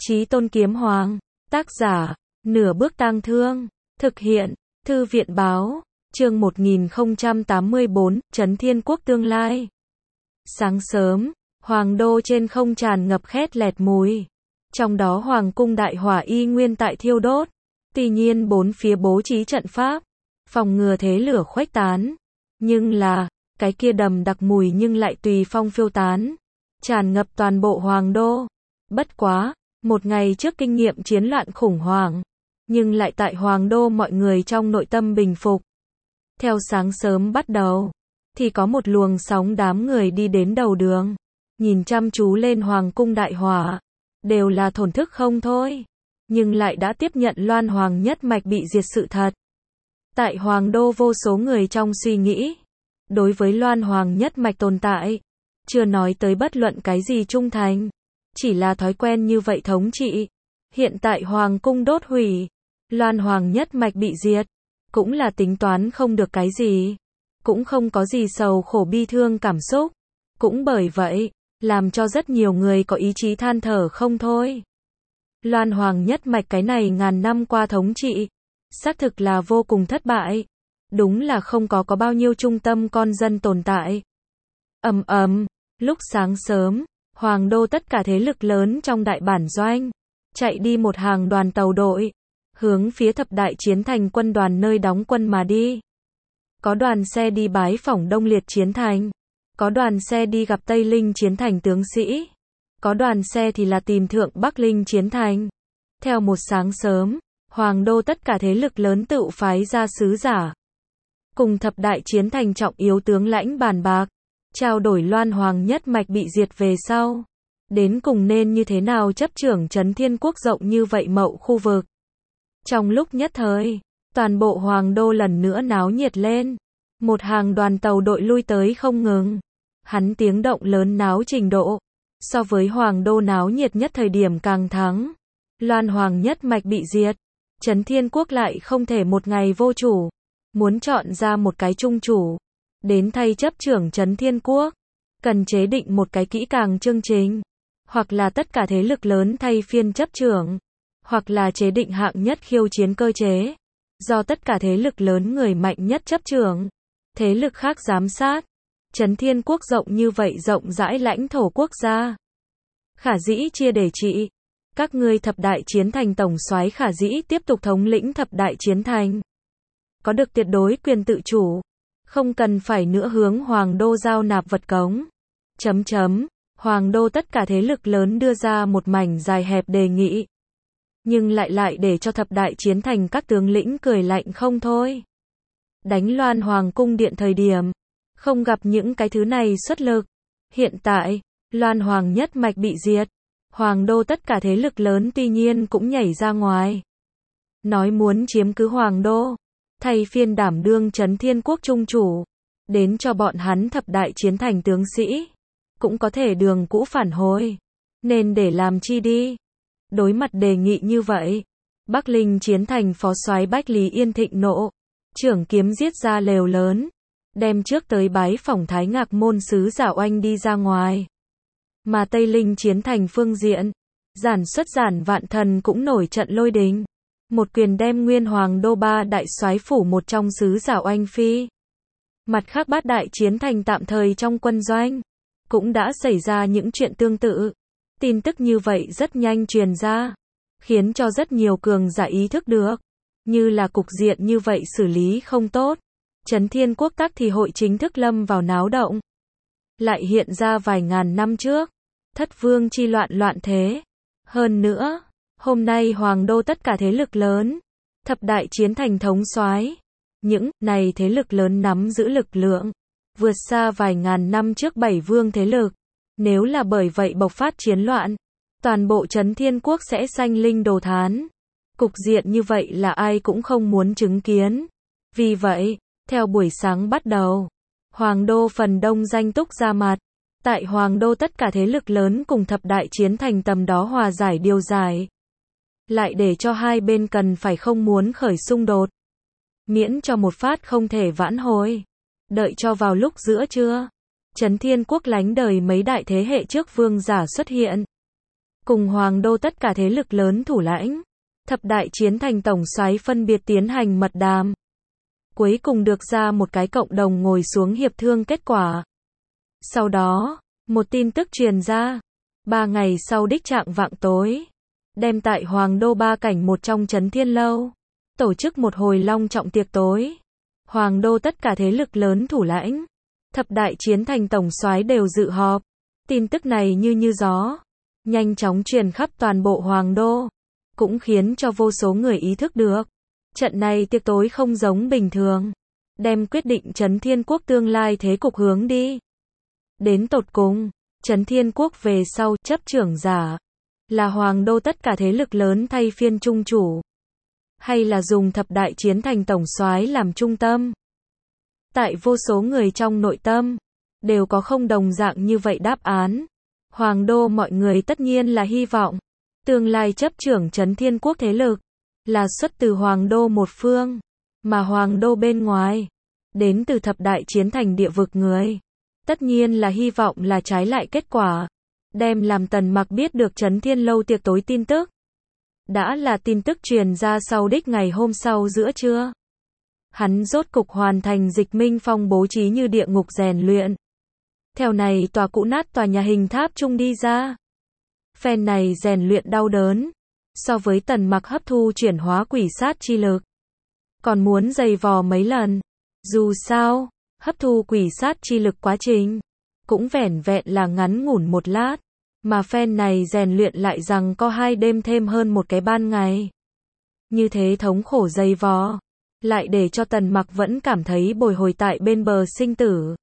Chí Tôn Kiếm Hoàng, tác giả, Nửa Bước Tang Thương, thực hiện, Thư viện Báo, chương 1084, Trấn Thiên Quốc tương lai. Sáng sớm, Hoàng đô trên không tràn ngập khét lẹt mùi. Trong đó Hoàng cung đại hỏa y nguyên tại thiêu đốt. Tuy nhiên bốn phía bố trí trận pháp, phòng ngừa thế lửa khuếch tán. Nhưng là, cái kia đầm đặc mùi nhưng lại tùy phong phiêu tán, tràn ngập toàn bộ Hoàng đô. Bất quá, một ngày trước kinh nghiệm chiến loạn khủng hoảng, nhưng lại tại Hoàng đô mọi người trong nội tâm bình phục. Theo sáng sớm bắt đầu, thì có một luồng sóng đám người đi đến đầu đường, nhìn chăm chú lên Hoàng cung đại hỏa, đều là thổn thức không thôi, nhưng lại đã tiếp nhận Loan Hoàng nhất mạch bị diệt sự thật. Tại Hoàng đô vô số người trong suy nghĩ, đối với Loan Hoàng nhất mạch tồn tại, chưa nói tới bất luận cái gì trung thành, chỉ là thói quen như vậy thống trị. Hiện tại Hoàng cung đốt hủy, Loan Hoàng nhất mạch bị diệt, cũng là tính toán không được cái gì, cũng không có gì sầu khổ bi thương cảm xúc, cũng bởi vậy, làm cho rất nhiều người có ý chí than thở không thôi. Loan Hoàng nhất mạch cái này ngàn năm qua thống trị, xác thực là vô cùng thất bại, đúng là không có bao nhiêu trung tâm con dân tồn tại. Lúc sáng sớm, Hoàng đô tất cả thế lực lớn trong đại bản doanh, chạy đi một hàng đoàn tàu đội, hướng phía thập đại chiến thành quân đoàn nơi đóng quân mà đi. Có đoàn xe đi bái phỏng Đông Liệt chiến thành, có đoàn xe đi gặp Tây Linh chiến thành tướng sĩ, có đoàn xe thì là tìm thượng Bắc Linh chiến thành. Theo một sáng sớm, Hoàng đô tất cả thế lực lớn tự phái ra sứ giả, cùng thập đại chiến thành trọng yếu tướng lãnh bàn bạc, trao đổi Loan Hoàng nhất mạch bị diệt về sau, đến cùng nên như thế nào chấp trưởng Trấn Thiên Quốc rộng như vậy mậu khu vực. Trong lúc nhất thời, toàn bộ Hoàng đô lần nữa náo nhiệt lên, một hàng đoàn tàu đội lui tới không ngừng. Hắn tiếng động lớn náo trình độ, so với Hoàng đô náo nhiệt nhất thời điểm càng thắng. Loan Hoàng nhất mạch bị diệt, Trấn Thiên Quốc lại không thể một ngày vô chủ, muốn chọn ra một cái trung chủ, đến thay chấp trưởng Trấn Thiên Quốc, cần chế định một cái kỹ càng chương trình, hoặc là tất cả thế lực lớn thay phiên chấp trưởng, hoặc là chế định hạng nhất khiêu chiến cơ chế, do tất cả thế lực lớn người mạnh nhất chấp trưởng, thế lực khác giám sát. Trấn Thiên Quốc rộng như vậy rộng rãi lãnh thổ quốc gia, khả dĩ chia để trị. Các ngươi thập đại chiến thành tổng soái khả dĩ tiếp tục thống lĩnh thập đại chiến thành, có được tuyệt đối quyền tự chủ, không cần phải nữa hướng Hoàng đô giao nạp vật cống. Hoàng đô tất cả thế lực lớn đưa ra một mảnh dài hẹp đề nghị, nhưng lại để cho thập đại chiến thành các tướng lĩnh cười lạnh không thôi. Đánh Loan Hoàng cung điện thời điểm, không gặp những cái thứ này xuất lực. Hiện tại, Loan Hoàng nhất mạch bị diệt, Hoàng đô tất cả thế lực lớn tuy nhiên cũng nhảy ra ngoài, nói muốn chiếm cứ Hoàng đô, thay phiên đảm đương Trấn Thiên Quốc trung chủ, đến cho bọn hắn thập đại chiến thành tướng sĩ, cũng có thể đường cũ phản hồi, nên để làm chi đi. Đối mặt đề nghị như vậy, Bắc Linh chiến thành phó soái Bách Lý Yên Thịnh nộ, trưởng kiếm giết ra lều lớn, đem trước tới bái phỏng Thái Ngạc môn sứ giả oanh đi ra ngoài. Mà Tây Linh chiến thành phương diện, Giản Vạn Thần cũng nổi trận lôi đình, một quyền đem nguyên Hoàng đô ba đại soái phủ một trong sứ giả oanh phi. Mặt khác bát đại chiến thành tạm thời trong quân doanh, cũng đã xảy ra những chuyện tương tự. Tin tức như vậy rất nhanh truyền ra, khiến cho rất nhiều cường giả ý thức được, như là cục diện như vậy xử lý không tốt, Trấn Thiên Quốc tắc thì hội chính thức lâm vào náo động. Lại hiện ra vài ngàn năm trước, thất vương chi loạn thế. Hơn nữa, hôm nay Hoàng đô tất cả thế lực lớn, thập đại chiến thành thống soái, những này thế lực lớn nắm giữ lực lượng, vượt xa vài ngàn năm trước bảy vương thế lực. Nếu là bởi vậy bộc phát chiến loạn, toàn bộ Trấn Thiên Quốc sẽ sanh linh đồ thán. Cục diện như vậy là ai cũng không muốn chứng kiến. Vì vậy, theo buổi sáng bắt đầu, Hoàng đô phần đông danh túc ra mặt. Tại Hoàng đô tất cả thế lực lớn cùng thập đại chiến thành tầm đó hòa giải điều giải. Lại để cho hai bên cần phải không muốn khởi xung đột. Miễn cho một phát không thể vãn hồi. Đợi cho vào lúc giữa trưa, Trấn Thiên Quốc lánh đời mấy đại thế hệ trước vương giả xuất hiện. cùng hoàng đô tất cả thế lực lớn thủ lãnh, thập đại chiến thành tổng soái phân biệt tiến hành mật đàm. Cuối cùng được ra một cái cộng đồng ngồi xuống hiệp thương kết quả. Sau đó, một tin tức truyền ra, 3 ngày sau đích trạng vạng tối, đem tại Hoàng đô Ba Cảnh một trong Trấn Thiên Lâu, tổ chức một hồi long trọng tiệc tối. Hoàng đô tất cả thế lực lớn thủ lãnh, thập đại chiến thành tổng soái đều dự họp. Tin tức này như gió, nhanh chóng truyền khắp toàn bộ Hoàng đô, cũng khiến cho vô số người ý thức được, trận này tiệc tối không giống bình thường, đem quyết định Trấn Thiên Quốc tương lai thế cục hướng đi. Đến tột cùng, Trấn Thiên Quốc về sau chấp trưởng giả, là Hoàng đô tất cả thế lực lớn thay phiên trung chủ, hay là dùng thập đại chiến thành tổng soái làm trung tâm? Tại vô số người trong nội tâm, đều có không đồng dạng như vậy đáp án. Hoàng đô mọi người tất nhiên là hy vọng, tương lai chấp trưởng Trấn Thiên Quốc thế lực, là xuất từ Hoàng đô một phương, mà Hoàng đô bên ngoài, đến từ thập đại chiến thành địa vực người. Tất nhiên là hy vọng là trái lại kết quả, đem làm Tần Mặc biết được Trấn Thiên Lâu tiệc tối tin tức. Đã là tin tức truyền ra sau đích ngày hôm sau giữa trưa. Hắn rốt cục hoàn thành Dịch Minh Phong bố trí như địa ngục rèn luyện. Theo này tòa cũ nát tòa nhà hình tháp chung đi ra. Phen này rèn luyện đau đớn, so với Tần Mặc hấp thu chuyển hóa quỷ sát chi lực, còn muốn dày vò mấy lần. Dù sao, hấp thu quỷ sát chi lực quá trình, cũng vẻn vẹn là ngắn ngủn một lát, mà phen này rèn luyện lại rằng có 2 đêm thêm hơn một cái ban ngày. Như thế thống khổ dày vò, lại để cho Tần Mặc vẫn cảm thấy bồi hồi tại bên bờ sinh tử.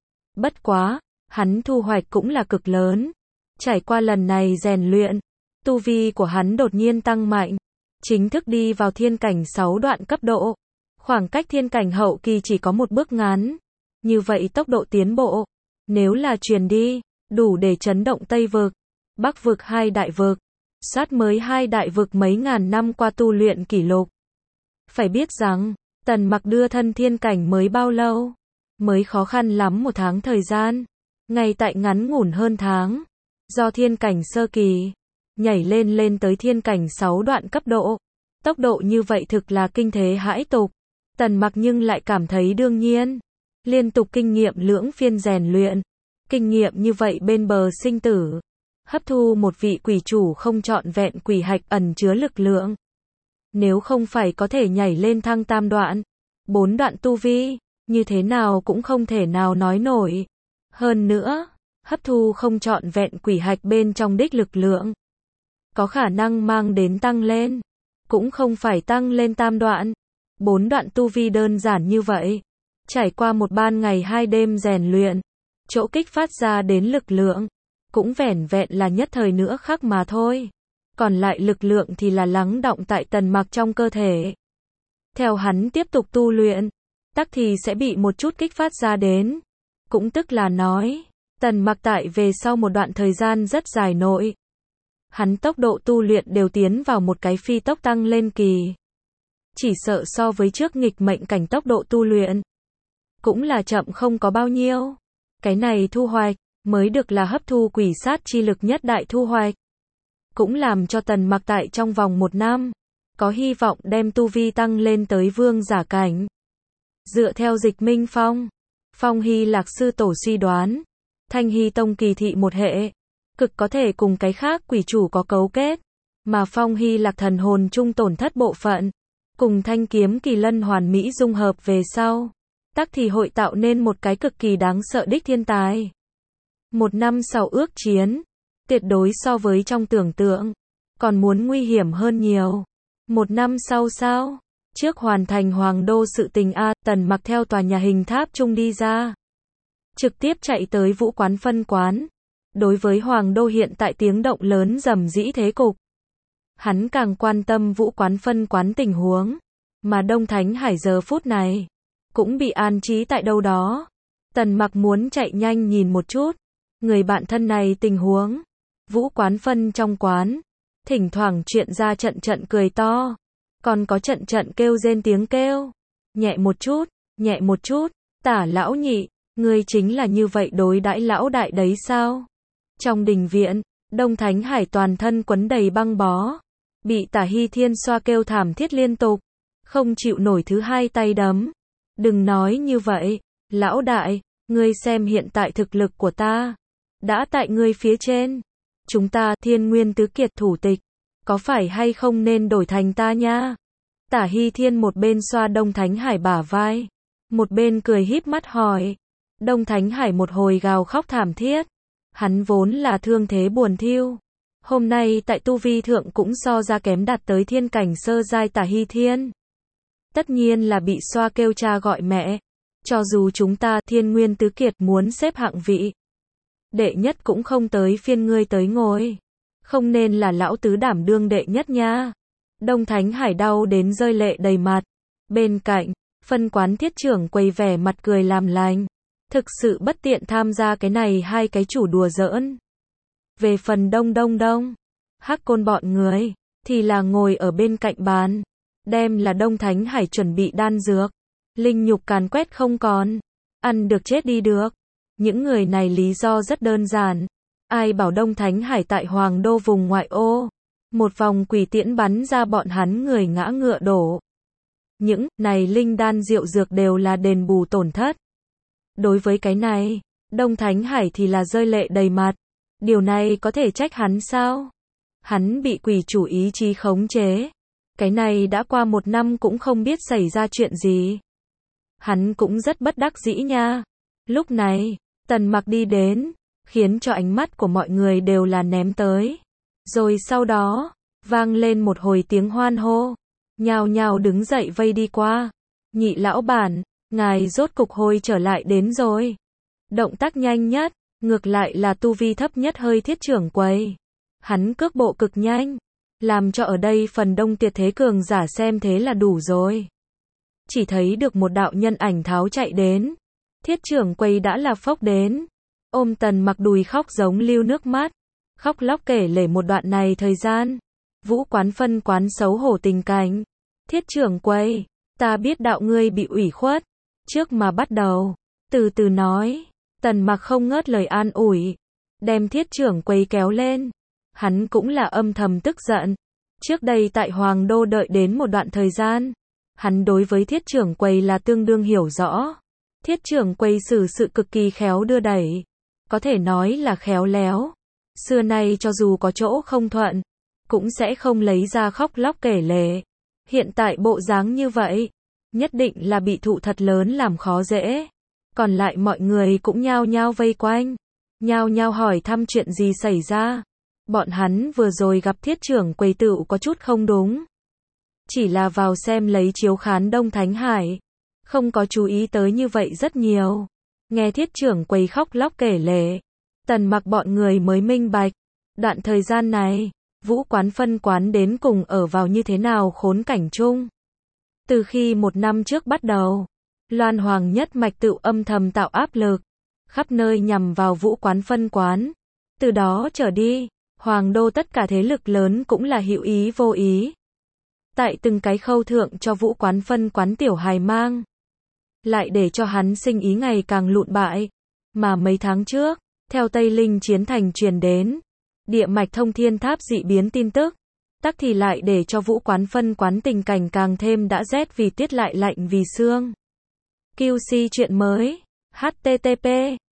Bất quá, hắn thu hoạch cũng là cực lớn. Trải qua lần này rèn luyện, tu vi của hắn đột nhiên tăng mạnh, chính thức đi vào thiên cảnh 6 đoạn cấp độ. Khoảng cách thiên cảnh hậu kỳ chỉ có một bước ngắn. Như vậy tốc độ tiến bộ, nếu là truyền đi, đủ để chấn động Tây vực, Bắc vực 2 đại vực, sát mới 2 đại vực mấy ngàn năm qua tu luyện kỷ lục. Phải biết rằng, Tần Mặc đưa thân thiên cảnh mới bao lâu? Mới khó khăn lắm 1 tháng thời gian. Ngay tại ngắn ngủn hơn tháng, do thiên cảnh sơ kỳ, nhảy lên tới thiên cảnh 6 đoạn cấp độ. Tốc độ như vậy thực là kinh thế hãi tục. Tần Mặc nhưng lại cảm thấy đương nhiên. Liên tục kinh nghiệm lưỡng phiên rèn luyện, kinh nghiệm như vậy bên bờ sinh tử, hấp thu một vị quỷ chủ không trọn vẹn quỷ hạch ẩn chứa lực lượng. Nếu không phải có thể nhảy lên thăng tam đoạn, 4 đoạn tu vi, như thế nào cũng không thể nào nói nổi. Hơn nữa, hấp thu không trọn vẹn quỷ hạch bên trong đích lực lượng, có khả năng mang đến tăng lên, cũng không phải tăng lên tam đoạn, 4 đoạn tu vi đơn giản như vậy. Trải qua một ban ngày 2 đêm rèn luyện, chỗ kích phát ra đến lực lượng, cũng vẻn vẹn là nhất thời nữa khắc mà thôi. Còn lại lực lượng thì là lắng đọng tại Tần Mặc trong cơ thể. Theo hắn tiếp tục tu luyện, tắc thì sẽ bị một chút kích phát ra đến. Cũng tức là nói, Tần Mặc tại về sau một đoạn thời gian rất dài nội, hắn tốc độ tu luyện đều tiến vào một cái phi tốc tăng lên kỳ. Chỉ sợ so với trước nghịch mệnh cảnh tốc độ tu luyện, cũng là chậm không có bao nhiêu. Cái này thu hoạch, mới được là hấp thu quỷ sát chi lực nhất đại thu hoạch. Cũng làm cho Tần Mặc tại trong vòng 1 năm, có hy vọng đem tu vi tăng lên tới vương giả cảnh. Dựa theo Dịch Minh Phong, Phong Hy Lạc sư tổ suy đoán, Thanh Hy Tông kỳ thị một hệ, cực có thể cùng cái khác quỷ chủ có cấu kết, mà Phong Hy Lạc thần hồn trung tổn thất bộ phận, cùng Thanh Kiếm Kỳ Lân hoàn mỹ dung hợp về sau, tắc thì hội tạo nên một cái cực kỳ đáng sợ đích thiên tài. 1 năm sau ước chiến, tuyệt đối so với trong tưởng tượng, còn muốn nguy hiểm hơn nhiều. 1 năm sau sao? Trước hoàn thành Hoàng đô sự tình Tần Mặc theo tòa nhà hình tháp chung đi ra, trực tiếp chạy tới Vũ Quán phân quán. Đối với Hoàng đô hiện tại tiếng động lớn rầm rĩ thế cục, hắn càng quan tâm Vũ Quán phân quán tình huống, mà Đông Thánh Hải giờ phút này cũng bị an trí tại đâu đó. Tần Mặc muốn chạy nhanh nhìn một chút người bạn thân này tình huống. Vũ Quán phân trong quán, thỉnh thoảng chuyện ra trận cười to, còn có trận kêu rên tiếng kêu. Nhẹ một chút, Tả lão nhị, ngươi chính là như vậy đối đãi lão đại đấy sao? Trong đình viện, Đông Thánh Hải toàn thân quấn đầy băng bó, bị Tả Hy Thiên xoa kêu thảm thiết liên tục, không chịu nổi thứ hai tay đấm. Đừng nói như vậy, lão đại, ngươi xem hiện tại thực lực của ta, đã tại ngươi phía trên. Chúng ta Thiên Nguyên tứ kiệt thủ tịch, có phải hay không nên đổi thành ta nha? Tả Hy Thiên một bên xoa Đông Thánh Hải bả vai, một bên cười híp mắt hỏi. Đông Thánh Hải một hồi gào khóc thảm thiết. Hắn vốn là thương thế buồn thiu, hôm nay tại tu vi thượng cũng so ra kém đạt tới thiên cảnh sơ giai Tả Hy Thiên. Tất nhiên là bị xoa kêu cha gọi mẹ. Cho dù chúng ta Thiên Nguyên tứ kiệt muốn xếp hạng vị đệ nhất cũng không tới phiên ngươi tới ngồi. Không nên là lão tứ đảm đương đệ nhất nha. Đông Thánh Hải đau đến rơi lệ đầy mặt. Bên cạnh, phân quán thiết trưởng quầy vẻ mặt cười làm lành. Thực sự bất tiện tham gia cái này hai cái chủ đùa giỡn. Về phần Đông, Hắc Côn bọn người, thì là ngồi ở bên cạnh bàn. Đem là Đông Thánh Hải chuẩn bị đan dược. Linh nhục càn quét không còn. Ăn được chết đi được. Những người này lý do rất đơn giản. Ai bảo Đông Thánh Hải tại Hoàng Đô vùng ngoại ô. Một vòng quỷ tiễn bắn ra bọn hắn người ngã ngựa đổ. Những này linh đan rượu dược đều là đền bù tổn thất. Đối với cái này, Đông Thánh Hải thì là rơi lệ đầy mặt. Điều này có thể trách hắn sao? Hắn bị quỷ chủ ý chí khống chế. Cái này đã qua 1 năm cũng không biết xảy ra chuyện gì. Hắn cũng rất bất đắc dĩ nha. Lúc này, Tần Mặc đi đến, khiến cho ánh mắt của mọi người đều là ném tới. Rồi sau đó, vang lên một hồi tiếng hoan hô. Nhào nhào đứng dậy vây đi qua. Nhị lão bản, ngài rốt cục hồi trở lại đến rồi. Động tác nhanh nhất, ngược lại là tu vi thấp nhất hơi thiết trưởng quầy. Hắn cước bộ cực nhanh, làm cho ở đây phần đông tuyệt thế cường giả xem thế là đủ rồi. Chỉ thấy được một đạo nhân ảnh tháo chạy đến. Thiết trưởng quầy đã là phốc đến. Ôm Tần Mặc đùi khóc giống lưu nước mắt. Khóc lóc kể lể một đoạn này thời gian. Vũ quán phân quán xấu hổ tình cảnh. Thiết trưởng quầy, ta biết đạo ngươi bị ủy khuất. Trước mà bắt đầu, từ từ nói. Tần Mặc không ngớt lời an ủi. Đem thiết trưởng quầy kéo lên. Hắn cũng là âm thầm tức giận. Trước đây tại Hoàng Đô đợi đến một đoạn thời gian. Hắn đối với thiết trưởng quầy là tương đương hiểu rõ. Thiết trưởng quầy xử sự cực kỳ khéo đưa đẩy. Có thể nói là khéo léo. Xưa nay cho dù có chỗ không thuận, cũng sẽ không lấy ra khóc lóc kể lể. Hiện tại bộ dáng như vậy, nhất định là bị thụ thật lớn làm khó dễ. Còn lại mọi người cũng nhao nhao vây quanh. Nhao nhao hỏi thăm chuyện gì xảy ra. Bọn hắn vừa rồi gặp thiết trưởng quầy tựu có chút không đúng. Chỉ là vào xem lấy chiếu khán Đông Thánh Hải. Không có chú ý tới như vậy rất nhiều. Nghe thiết trưởng quầy khóc lóc kể lể. Tần Mặc bọn người mới minh bạch. Đoạn thời gian này, Vũ quán phân quán đến cùng ở vào như thế nào khốn cảnh chung. Từ khi 1 năm trước bắt đầu, Loan Hoàng nhất mạch tự âm thầm tạo áp lực. Khắp nơi nhằm vào Vũ quán phân quán. Từ đó trở đi, Hoàng Đô tất cả thế lực lớn cũng là hữu ý vô ý. Tại từng cái khâu thượng cho Vũ quán phân quán tiểu hài mang. Lại để cho hắn sinh ý ngày càng lụn bại. Mà mấy tháng trước, theo Tây Linh chiến thành truyền đến, địa mạch thông thiên tháp dị biến tin tức, tắc thì lại để cho Vũ quán phân quán tình cảnh càng thêm đã rét vì tuyết lại lạnh vì sương. QC chuyện mới. http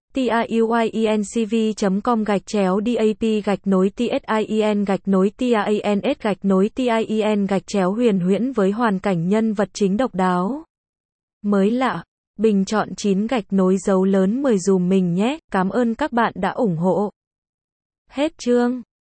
tiuinCV.com/DAP-TIEN-TIANS-TIEN huyền huyễn với hoàn cảnh nhân vật chính độc đáo. Mới lạ, bình chọn 9 dấu lớn 10 dùm mình nhé, cảm ơn các bạn đã ủng hộ. Hết chương.